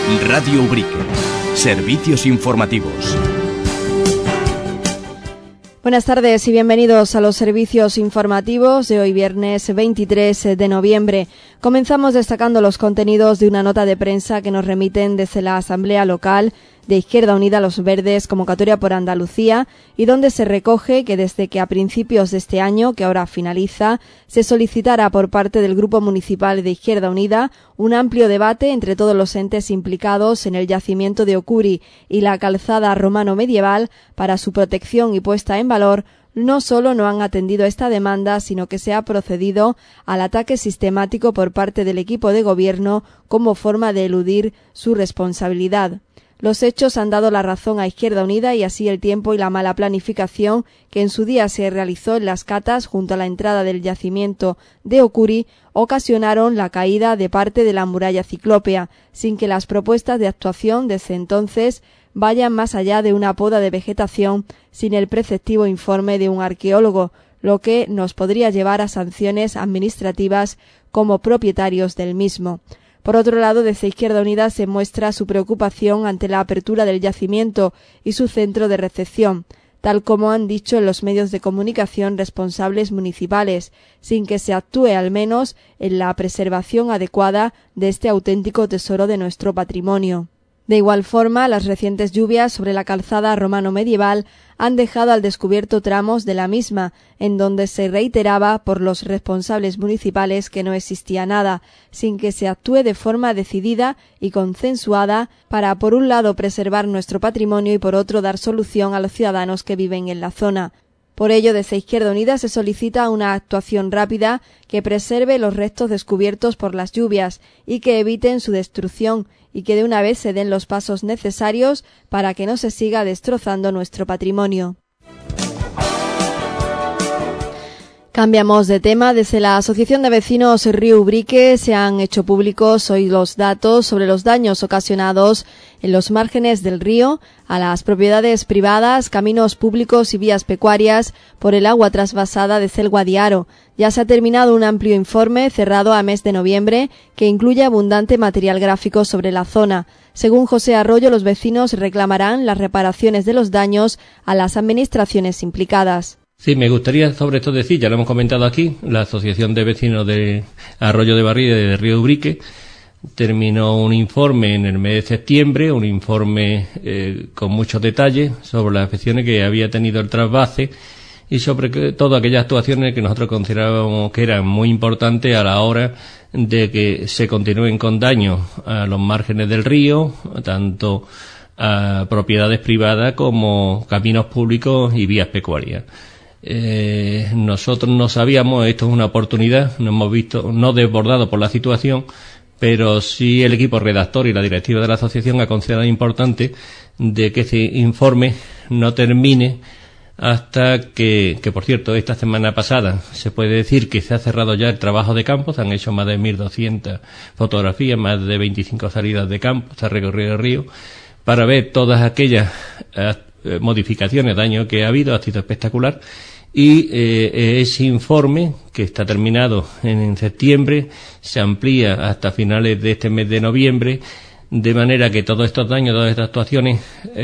Radio Ubrique. Servicios informativos. Buenas tardes y bienvenidos a los servicios informativos de hoy viernes 23 de noviembre. Comenzamos destacando los contenidos de una nota de prensa que nos remiten desde la Asamblea Local de Izquierda Unida Los Verdes, convocatoria por Andalucía, y donde se recoge que desde que a principios de este año, que ahora finaliza, se solicitara por parte del Grupo Municipal de Izquierda Unida un amplio debate entre todos los entes implicados en el yacimiento de Ocuri y la calzada romano-medieval para su protección y puesta en valor, no solo no han atendido esta demanda, sino que se ha procedido al ataque sistemático por parte del equipo de gobierno como forma de eludir su responsabilidad. Los hechos han dado la razón a Izquierda Unida y así el tiempo y la mala planificación que en su día se realizó en las catas junto a la entrada del yacimiento de Ocuri ocasionaron la caída de parte de la muralla ciclópea, sin que las propuestas de actuación desde entonces vayan más allá de una poda de vegetación sin el preceptivo informe de un arqueólogo, lo que nos podría llevar a sanciones administrativas como propietarios del mismo. Por otro lado, desde Izquierda Unida se muestra su preocupación ante la apertura del yacimiento y su centro de recepción, tal como han dicho en los medios de comunicación responsables municipales, sin que se actúe al menos en la preservación adecuada de este auténtico tesoro de nuestro patrimonio. De igual forma, las recientes lluvias sobre la calzada romano-medieval han dejado al descubierto tramos de la misma, en donde se reiteraba por los responsables municipales que no existía nada, sin que se actúe de forma decidida y consensuada para, por un lado, preservar nuestro patrimonio y, por otro, dar solución a los ciudadanos que viven en la zona. Por ello, desde Izquierda Unida se solicita una actuación rápida que preserve los restos descubiertos por las lluvias y que eviten su destrucción, y que de una vez se den los pasos necesarios para que no se siga destrozando nuestro patrimonio. Cambiamos de tema. Desde la Asociación de Vecinos Río Ubrique se han hecho públicos hoy los datos sobre los daños ocasionados en los márgenes del río a las propiedades privadas, caminos públicos y vías pecuarias por el agua trasvasada de el Guadiaro. Ya se ha terminado un amplio informe cerrado a mes de noviembre que incluye abundante material gráfico sobre la zona. Según José Arroyo, los vecinos reclamarán las reparaciones de los daños a las administraciones implicadas. Sí, me gustaría sobre esto decir, ya lo hemos comentado aquí, la Asociación de Vecinos de Arroyo de Barrida y de Río Ubrique terminó un informe en el mes de septiembre, un informe con muchos detalles sobre las afecciones que había tenido el trasvase y sobre todo aquellas actuaciones que nosotros considerábamos que eran muy importantes a la hora de que se continúen con daños a los márgenes del río, tanto a propiedades privadas como caminos públicos y vías pecuarias. Nosotros no sabíamos, esto es una oportunidad, nos hemos visto no desbordados por la situación, pero sí el equipo redactor y la directiva de la asociación ha considerado importante de que ese informe no termine hasta que por cierto, esta semana pasada se puede decir que se ha cerrado ya el trabajo de campo, se han hecho más de 1.200 fotografías, más de 25 salidas de campo, se ha recorrido el río para ver todas aquellas modificaciones, daños que ha habido, ha sido espectacular. Y ese informe, que está terminado en septiembre, se amplía hasta finales de este mes de noviembre, de manera que todos estos daños, todas estas actuaciones,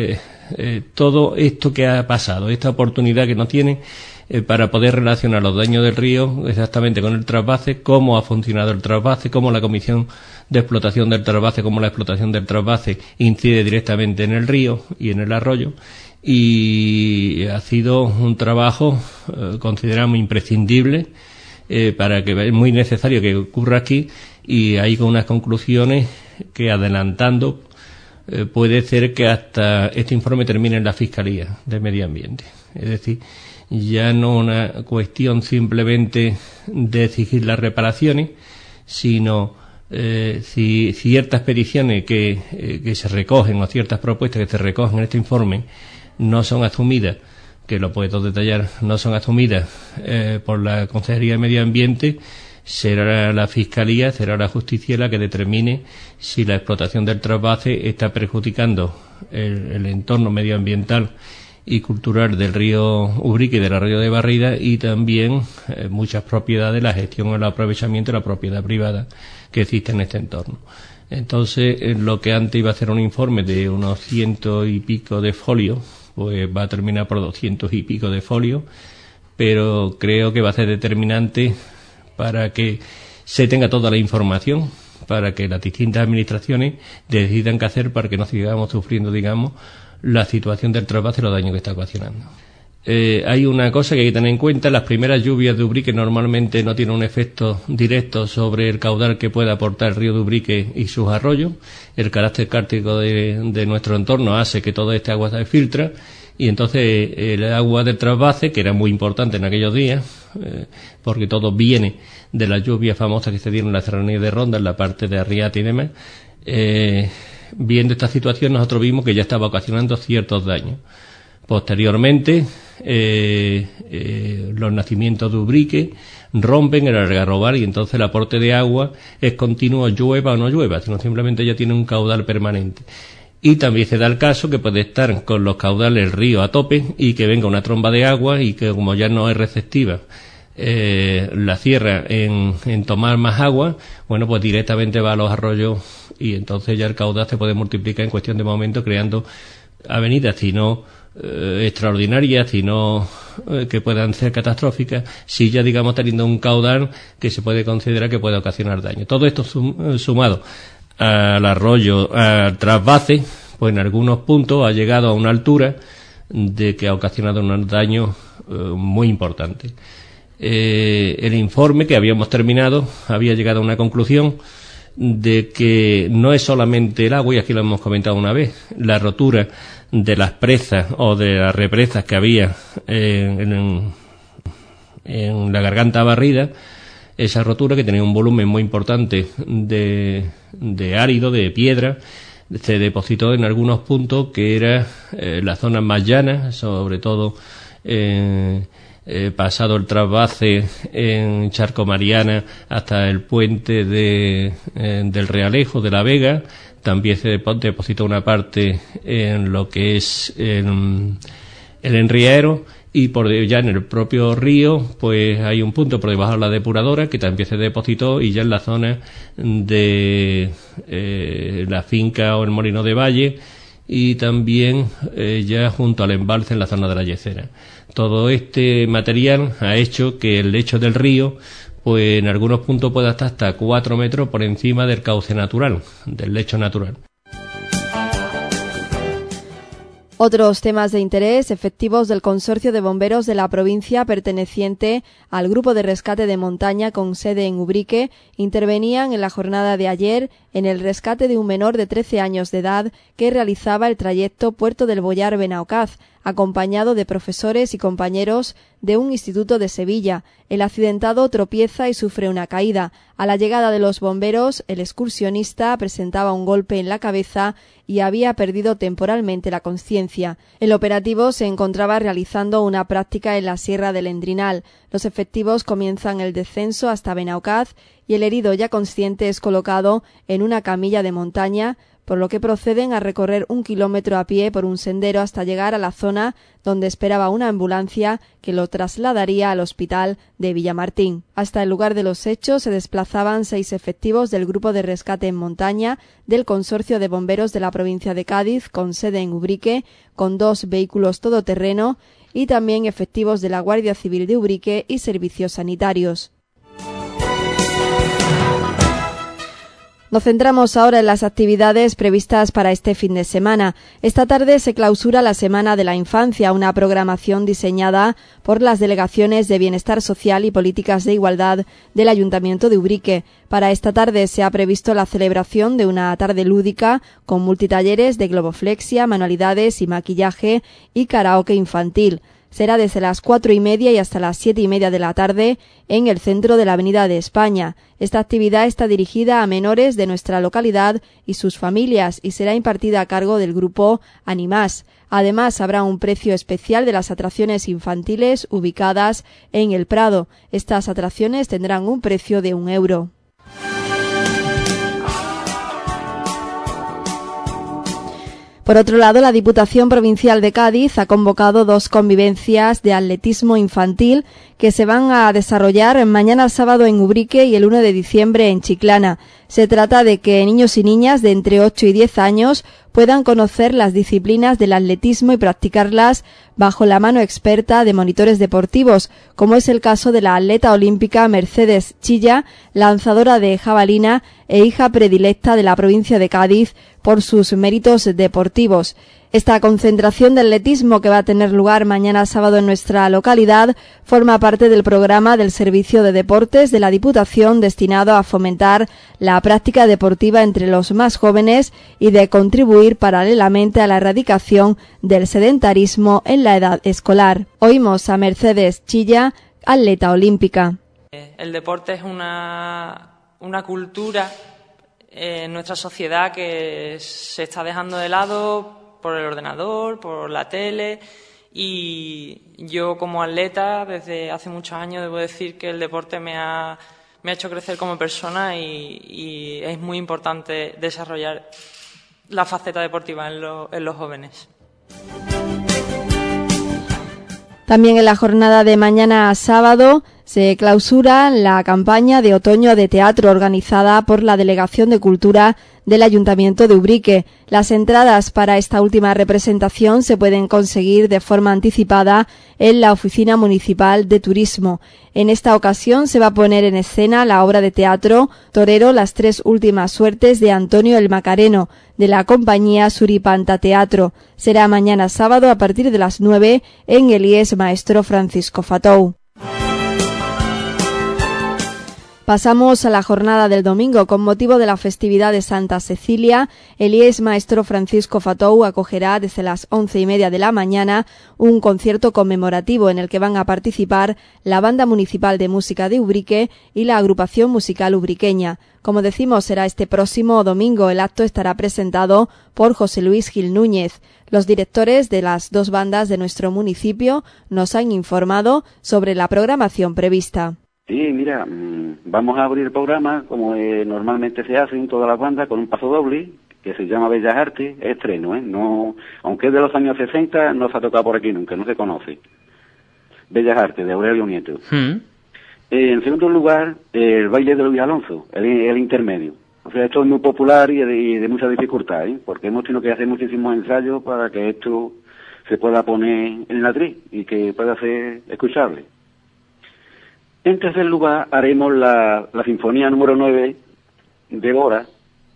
todo esto que ha pasado, esta oportunidad que nos tiene para poder relacionar los daños del río exactamente con el trasvase, cómo ha funcionado el trasvase, cómo la comisión de explotación del trasvase, cómo la explotación del trasvase incide directamente en el río y en el arroyo. Y ha sido un trabajo consideramos imprescindible para que es muy necesario que ocurra aquí, y hay con unas conclusiones que, adelantando, puede ser que hasta este informe termine en la Fiscalía de Medio Ambiente. Es decir, ya no una cuestión simplemente de exigir las reparaciones, sino si ciertas peticiones que se recogen o ciertas propuestas que se recogen en este informe no son asumidas, que lo puedo detallar, no son asumidas por la Consejería de Medio Ambiente, será la Fiscalía, será la Justicia la que determine si la explotación del trasvase está perjudicando el entorno medioambiental y cultural del río Ubrique y del arroyo de Barrida, y también muchas propiedades, la gestión o el aprovechamiento de la propiedad privada que existe en este entorno. Entonces, lo que antes iba a ser un informe de unos 100 y pico de folios, pues va a terminar por 200 y pico de folios, pero creo que va a ser determinante para que se tenga toda la información, para que las distintas administraciones decidan qué hacer para que no sigamos sufriendo, digamos, la situación del trasvase y los daños que está ocasionando. Hay una cosa que hay que tener en cuenta: las primeras lluvias de Ubrique normalmente no tienen un efecto directo sobre el caudal que puede aportar el río de Ubrique y sus arroyos. El carácter kárstico de nuestro entorno hace que toda esta agua se filtra, y entonces el agua del trasvase, que era muy importante en aquellos días, porque todo viene de las lluvias famosas que se dieron en la serranía de Ronda, en la parte de Arriate y demás, viendo esta situación nosotros vimos que ya estaba ocasionando ciertos daños. Posteriormente, los nacimientos de Ubrique rompen el algarrobal, y entonces el aporte de agua es continuo, llueva o no llueva, sino simplemente ya tiene un caudal permanente. Y también se da el caso que puede estar con los caudales del río a tope y que venga una tromba de agua, y que como ya no es receptiva la sierra en tomar más agua, bueno, pues directamente va a los arroyos, y entonces ya el caudal se puede multiplicar en cuestión de momento, creando avenidas, si no extraordinarias, sino que puedan ser catastróficas, si ya digamos teniendo un caudal que se puede considerar que puede ocasionar daño. Todo esto sumado al arroyo, al trasvase, pues en algunos puntos ha llegado a una altura de que ha ocasionado un daño muy importante. El informe que habíamos terminado había llegado a una conclusión de que no es solamente el agua, y aquí lo hemos comentado una vez, la rotura de las presas o de las represas que había en la garganta barrida, esa rotura que tenía un volumen muy importante de árido, de piedra, se depositó en algunos puntos que era las zonas más llanas, sobre todo pasado el trasvase en Charco Mariana hasta el puente del Realejo, de La Vega. También se depositó una parte en lo que es el Enriaero, y ya en el propio río pues hay un punto por debajo de la depuradora que también se depositó, y ya en la zona de la finca o el molino de Valle, y también ya junto al embalse en la zona de la Yecera. Todo este material ha hecho que el lecho del río pues en algunos puntos puede estar hasta 4 metros por encima del cauce natural, del lecho natural. Otros temas de interés: efectivos del Consorcio de Bomberos de la provincia perteneciente al Grupo de Rescate de Montaña con sede en Ubrique intervenían en la jornada de ayer en el rescate de un menor de 13 años de edad que realizaba el trayecto Puerto del Boyar-Benaocaz, acompañado de profesores y compañeros de un instituto de Sevilla. El accidentado tropieza y sufre una caída. A la llegada de los bomberos, el excursionista presentaba un golpe en la cabeza y había perdido temporalmente la conciencia. El operativo se encontraba realizando una práctica en la Sierra del Endrinal. Los efectivos comienzan el descenso hasta Benaocaz y el herido ya consciente es colocado en una camilla de montaña, por lo que proceden a recorrer 1 kilómetro a pie por un sendero hasta llegar a la zona donde esperaba una ambulancia que lo trasladaría al hospital de Villamartín. Hasta el lugar de los hechos se desplazaban 6 efectivos del Grupo de Rescate en Montaña del Consorcio de Bomberos de la provincia de Cádiz, con sede en Ubrique, con 2 vehículos todoterreno, y también efectivos de la Guardia Civil de Ubrique y servicios sanitarios. Nos centramos ahora en las actividades previstas para este fin de semana. Esta tarde se clausura la Semana de la Infancia, una programación diseñada por las delegaciones de Bienestar Social y Políticas de Igualdad del Ayuntamiento de Ubrique. Para esta tarde se ha previsto la celebración de una tarde lúdica con multitalleres de globoflexia, manualidades y maquillaje y karaoke infantil. Será desde las 4:30 y hasta las 7:30 de la tarde en el centro de la Avenida de España. Esta actividad está dirigida a menores de nuestra localidad y sus familias y será impartida a cargo del grupo Animás. Además, habrá un precio especial de las atracciones infantiles ubicadas en el Prado. Estas atracciones tendrán un precio de 1 euro. Por otro lado, la Diputación Provincial de Cádiz ha convocado 2 convivencias de atletismo infantil que se van a desarrollar mañana sábado en Ubrique y el 1 de diciembre en Chiclana. Se trata de que niños y niñas de entre 8 y 10 años puedan conocer las disciplinas del atletismo y practicarlas bajo la mano experta de monitores deportivos, como es el caso de la atleta olímpica Mercedes Chilla, lanzadora de jabalina e hija predilecta de la provincia de Cádiz por sus méritos deportivos. Esta concentración de atletismo que va a tener lugar mañana sábado en nuestra localidad forma parte del programa del Servicio de Deportes de la Diputación destinado a fomentar la práctica deportiva entre los más jóvenes y de contribuir paralelamente a la erradicación del sedentarismo en la edad escolar. Oímos a Mercedes Chilla, atleta olímpica. El deporte es una cultura en nuestra sociedad que se está dejando de lado por el ordenador, por la tele, y yo como atleta desde hace muchos años debo decir que el deporte me ha hecho crecer como persona y es muy importante desarrollar la faceta deportiva en los jóvenes. También en la jornada de mañana sábado se clausura la campaña de otoño de teatro organizada por la Delegación de Cultura del Ayuntamiento de Ubrique. Las entradas para esta última representación se pueden conseguir de forma anticipada en la Oficina Municipal de Turismo. En esta ocasión se va a poner en escena la obra de teatro Torero, las 3 últimas suertes de Antonio el Macareno, de la compañía Suripanta Teatro. Será mañana sábado a partir de las 9 en el IES Maestro Francisco Fatou. Pasamos a la jornada del domingo. Con motivo de la festividad de Santa Cecilia, el IES Maestro Francisco Fatou acogerá desde las 11:30 de la mañana un concierto conmemorativo en el que van a participar la Banda Municipal de Música de Ubrique y la Agrupación Musical Ubriqueña. Como decimos, será este próximo domingo. El acto estará presentado por José Luis Gil Núñez. Los directores de las 2 bandas de nuestro municipio nos han informado sobre la programación prevista. Sí, mira, vamos a abrir el programa como normalmente se hace en todas las bandas con un paso doble que se llama Bellas Artes, es estreno, no, aunque es de los años 60, no se ha tocado por aquí nunca, no se conoce. Bellas Artes, de Aurelio Nieto. En segundo lugar, el baile de Luis Alonso, el intermedio. O sea, esto es muy popular y de mucha dificultad, porque hemos tenido que hacer muchísimos ensayos para que esto se pueda poner en la atril y que pueda ser escuchable. En tercer lugar, haremos la Sinfonía número 9 de Bora,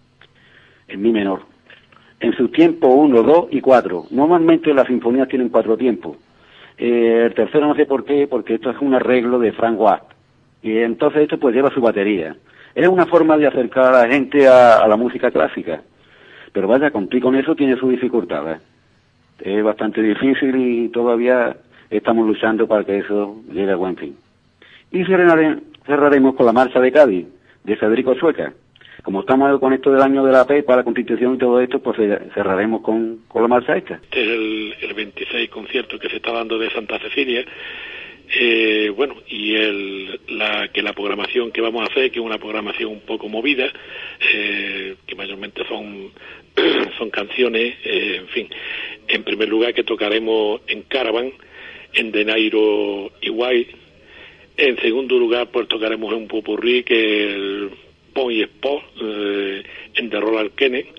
en mi menor, en sus tiempos 1, 2 y 4. Normalmente las sinfonías tienen 4 tiempos. El tercero no sé por qué, porque esto es un arreglo de Frank Watt. Y entonces esto pues lleva su batería. Es una forma de acercar a la gente a la música clásica. Pero vaya, cumplir con eso tiene su dificultad, ¿eh? Es bastante difícil y todavía estamos luchando para que eso llegue a buen fin. Y cerraremos con la Marcha de Cádiz, de Federico Sueca. Como estamos con esto del año de la PEPA, la Constitución y todo esto, pues cerraremos con la marcha esta. Este es el 26 concierto que se está dando de Santa Cecilia. Bueno, y la programación que vamos a hacer, que es una programación un poco movida, que mayormente son canciones, en fin. En primer lugar, que tocaremos en Caravan, en De Nairo Iguay. En segundo lugar, pues tocaremos un popurrí que es el Pon y Spot, en The Roland Kennedy.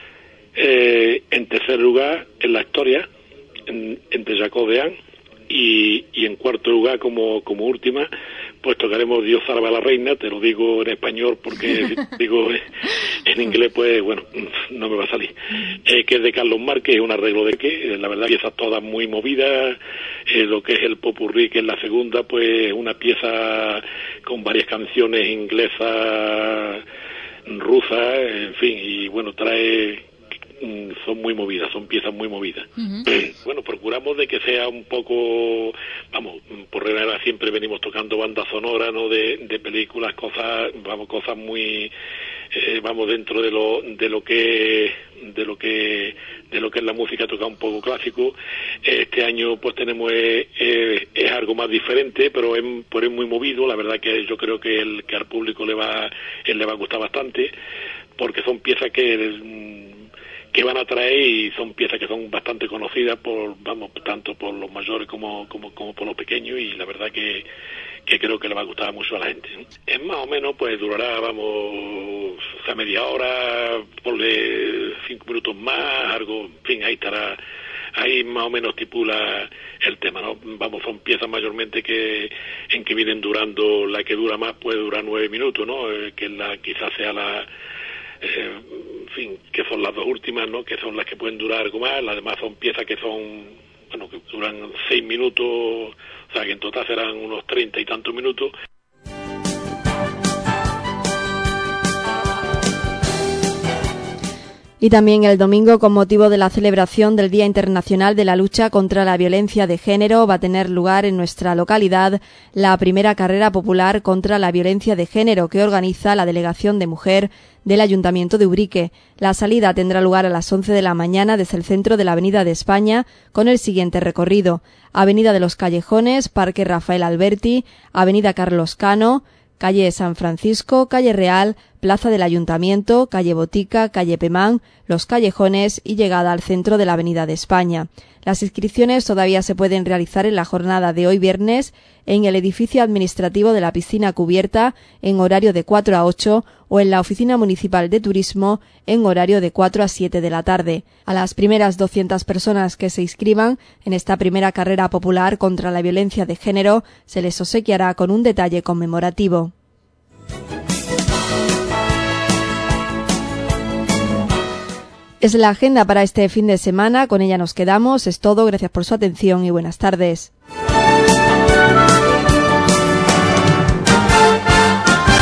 En tercer lugar, en La Historia, entre Jacob Dean. Y en cuarto lugar, como última, pues tocaremos Dios salva a la reina. Te lo digo en español porque si digo en inglés, pues bueno, no me va a salir. Que es de Carlos Márquez, es un arreglo de que, la verdad, piezas todas muy movidas. Lo que es el popurrí, que es la segunda, pues una pieza con varias canciones inglesas, rusas, en fin, y bueno, son muy movidas, son piezas muy movidas. Bueno, procuramos de que sea un poco, vamos, por regla siempre venimos tocando bandas sonoras, ¿no? De películas, cosas muy, vamos, dentro de lo que es la música, toca un poco clásico. Este año pues tenemos es algo más diferente, pero es muy movido. La verdad que yo creo que al público le va a gustar bastante, porque son piezas que que van a traer, y son piezas que son bastante conocidas tanto por los mayores como por los pequeños, y la verdad que creo que le va a gustar mucho a la gente. Es más o menos, pues durará, media hora, ponle 5 minutos más, algo, en fin, ahí estará, ahí más o menos estipula el tema, ¿no? Son piezas mayormente que vienen durando, la que dura más puede durar 9 minutos, ¿no? Que quizás sea en fin, que son las dos últimas, ¿no? Que son las que pueden durar algo más. Las demás son piezas que duran 6 minutos, o sea que en total serán unos 30 y tantos minutos. Y también el domingo, con motivo de la celebración del Día Internacional de la Lucha contra la Violencia de Género, va a tener lugar en nuestra localidad la primera carrera popular contra la violencia de género que organiza la Delegación de Mujer del Ayuntamiento de Ubrique. La salida tendrá lugar a las 11 de la mañana desde el centro de la Avenida de España, con el siguiente recorrido: Avenida de los Callejones, Parque Rafael Alberti, Avenida Carlos Cano, calle San Francisco, calle Real, plaza del Ayuntamiento, calle Botica, calle Pemán, Los Callejones y llegada al centro de la Avenida de España. Las inscripciones todavía se pueden realizar en la jornada de hoy viernes en el edificio administrativo de la Piscina Cubierta en horario de 4 a 8 o en la Oficina Municipal de Turismo en horario de 4 a 7 de la tarde. A las primeras 200 personas que se inscriban en esta primera carrera popular contra la violencia de género se les obsequiará con un detalle conmemorativo. Es la agenda para este fin de semana, con ella nos quedamos. Es todo, gracias por su atención y buenas tardes.